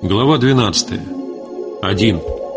Глава 12. 1.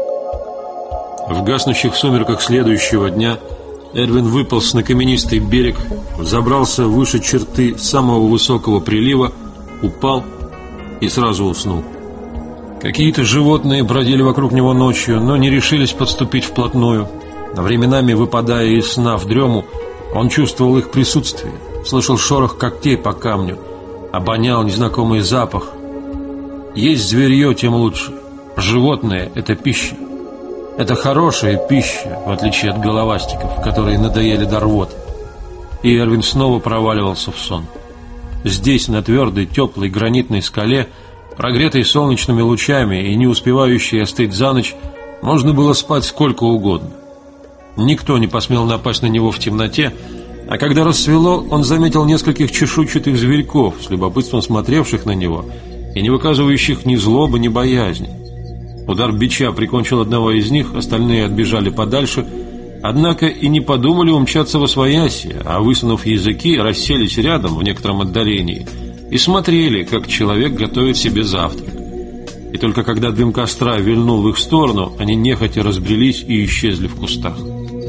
В гаснущих сумерках следующего дня Эрвин выполз на каменистый берег, забрался выше черты самого высокого прилива, упал и сразу уснул. Какие-то животные бродили вокруг него ночью, но не решились подступить вплотную. Временами, выпадая из сна в дрему, он чувствовал их присутствие, слышал шорох когтей по камню, обонял незнакомый запах. Есть зверье, тем лучше. Животное – это пища. Это хорошая пища, в отличие от головастиков, которые надоели до рвоты. И Эрвин снова проваливался в сон. Здесь, на твердой, теплой гранитной скале, прогретой солнечными лучами и не успевающей остыть за ночь, можно было спать сколько угодно. Никто не посмел напасть на него в темноте, а когда рассвело, он заметил нескольких чешуйчатых зверьков, с любопытством смотревших на него и не выказывающих ни злобы, ни боязни. Удар бича прикончил одного из них, остальные отбежали подальше, однако и не подумали умчаться восвояси, а, высунув языки, расселись рядом в некотором отдалении и смотрели, как человек готовит себе завтрак. И только когда дым костра вильнул в их сторону, они нехотя разбрелись и исчезли в кустах.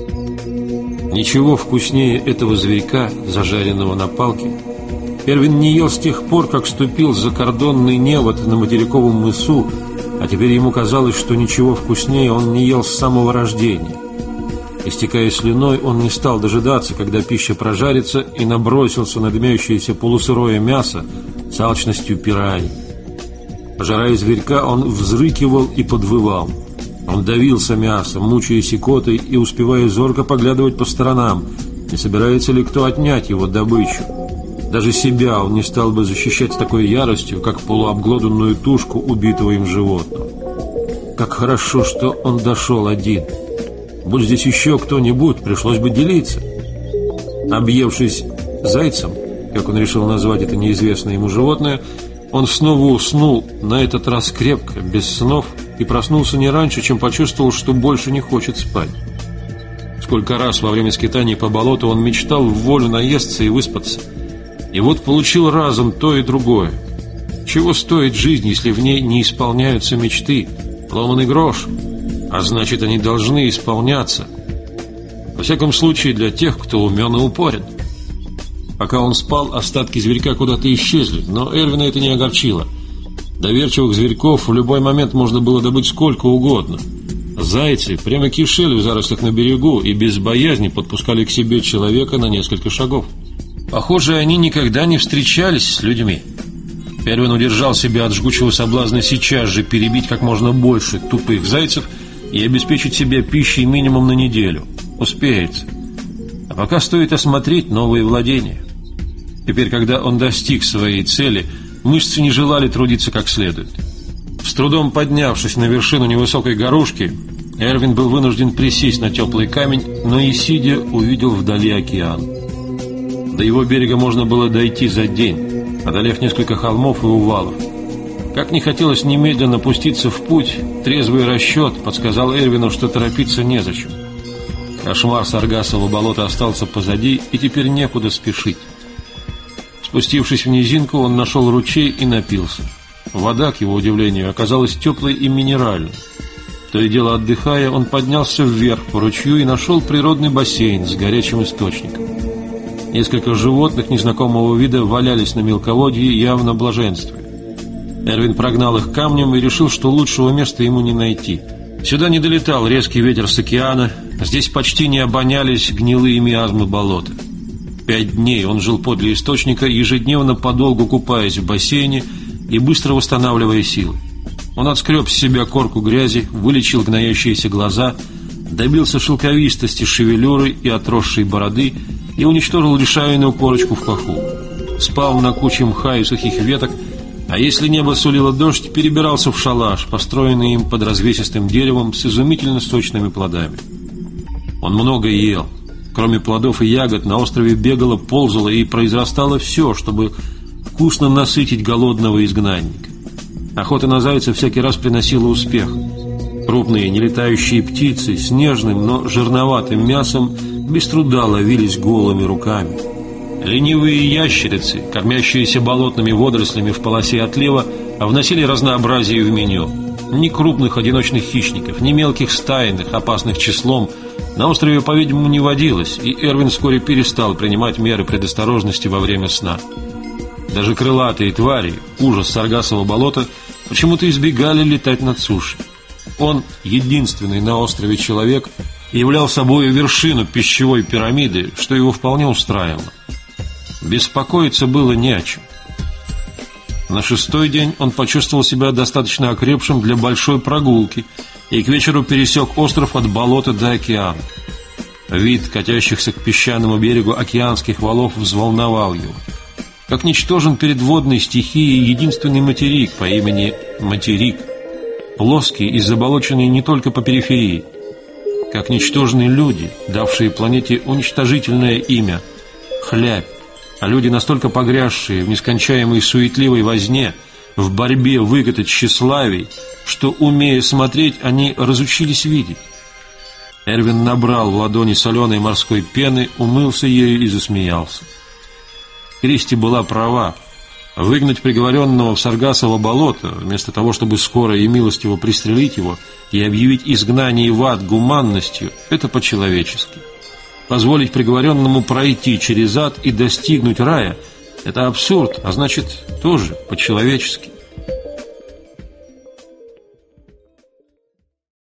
Ничего вкуснее этого зверька, зажаренного на палке, Эрвин не ел с тех пор, как ступил за кордонный невод на материковом мысу, а теперь ему казалось, что ничего вкуснее он не ел с самого рождения. Истекая слюной, он не стал дожидаться, когда пища прожарится, и набросился на дымящееся полусырое мясо с алчностью пираньи. Пожирая зверька, он взрыкивал и подвывал. Он давился мясом, мучаясь икотой и успевая зорко поглядывать по сторонам, не собирается ли кто отнять его добычу. Даже себя он не стал бы защищать с такой яростью, как полуобглоданную тушку убитого им животного. Как хорошо, что он дошел один. Будь здесь еще кто-нибудь, пришлось бы делиться. Объевшись зайцем, как он решил назвать это неизвестное ему животное, он снова уснул, на этот раз крепко, без снов, и проснулся не раньше, чем почувствовал, что больше не хочет спать. Сколько раз во время скитаний по болоту он мечтал в волю наесться и выспаться. И вот получил разом то и другое. Чего стоит жизнь, если в ней не исполняются мечты? Ломаный грош. А значит, они должны исполняться. Во всяком случае, для тех, кто умен и упорен. Пока он спал, остатки зверька куда-то исчезли, но Эрвина это не огорчило. Доверчивых зверьков в любой момент можно было добыть сколько угодно. Зайцы прямо кишели в зарослях на берегу и без боязни подпускали к себе человека на несколько шагов. Похоже, они никогда не встречались с людьми. Эрвин удержал себя от жгучего соблазна сейчас же перебить как можно больше тупых зайцев и обеспечить себе пищей минимум на неделю. Успеется. А пока стоит осмотреть новые владения. Теперь, когда он достиг своей цели, мышцы не желали трудиться как следует. С трудом поднявшись на вершину невысокой горушки, Эрвин был вынужден присесть на теплый камень, но и сидя увидел вдали океан. До его берега можно было дойти за день, одолев несколько холмов и увалов. Как не хотелось немедленно пуститься в путь, трезвый расчет подсказал Эрвину, что торопиться незачем. Кошмар Саргассового болота остался позади, и теперь некуда спешить. Спустившись в низинку, он нашел ручей и напился. Вода, к его удивлению, оказалась теплой и минеральной. То и дело отдыхая, он поднялся вверх по ручью и нашел природный бассейн с горячим источником. Несколько животных незнакомого вида валялись на мелководье, явно блаженствуя. Эрвин прогнал их камнем и решил, что лучшего места ему не найти. Сюда не долетал резкий ветер с океана, здесь почти не обонялись гнилые миазмы болота. 5 дней он жил подле источника, ежедневно подолгу купаясь в бассейне и быстро восстанавливая силы. Он отскреб с себя корку грязи, вылечил гноящиеся глаза, добился шелковистости шевелюры и отросшей бороды и уничтожил лишайную корочку в паху. Спал на куче мха и сухих веток, а если небо сулило дождь, перебирался в шалаш, построенный им под развесистым деревом с изумительно сочными плодами. Он много ел. Кроме плодов и ягод, на острове бегало, ползало и произрастало все, чтобы вкусно насытить голодного изгнанника. Охота на зайца всякий раз приносила успех. Крупные нелетающие птицы с нежным, но жирноватым мясом без труда ловились голыми руками. Ленивые ящерицы, кормящиеся болотными водорослями в полосе отлива, а вносили разнообразие в меню. Ни крупных одиночных хищников, ни мелких стайных, опасных числом на острове, по-видимому, не водилось, и Эрвин вскоре перестал принимать меры предосторожности во время сна. Даже крылатые твари, ужас Саргассового болота, почему-то избегали летать над сушей. Он, единственный на острове человек, являл собой вершину пищевой пирамиды, что его вполне устраивало. Беспокоиться было не о чем. На 6-й день он почувствовал себя достаточно окрепшим для большой прогулки и к вечеру пересек остров от болота до океана. Вид катящихся к песчаному берегу океанских валов взволновал его. Как ничтожен перед водной стихией единственный материк по имени Материк, плоский и заболоченный не только по периферии. Как ничтожны люди, давшие планете уничтожительное имя – Хлябь, а люди, настолько погрязшие в нескончаемой суетливой возне, в борьбе выкатать тщеславий, что, умея смотреть, они разучились видеть. Эрвин набрал в ладони соленой морской пены, умылся ею и засмеялся. Кристи была права. Выгнать приговоренного в Саргассово болото, вместо того, чтобы скоро и милостиво пристрелить его и объявить изгнание в ад гуманностью, это по-человечески. Позволить приговоренному пройти через ад и достигнуть рая – это абсурд, а значит, тоже по-человечески.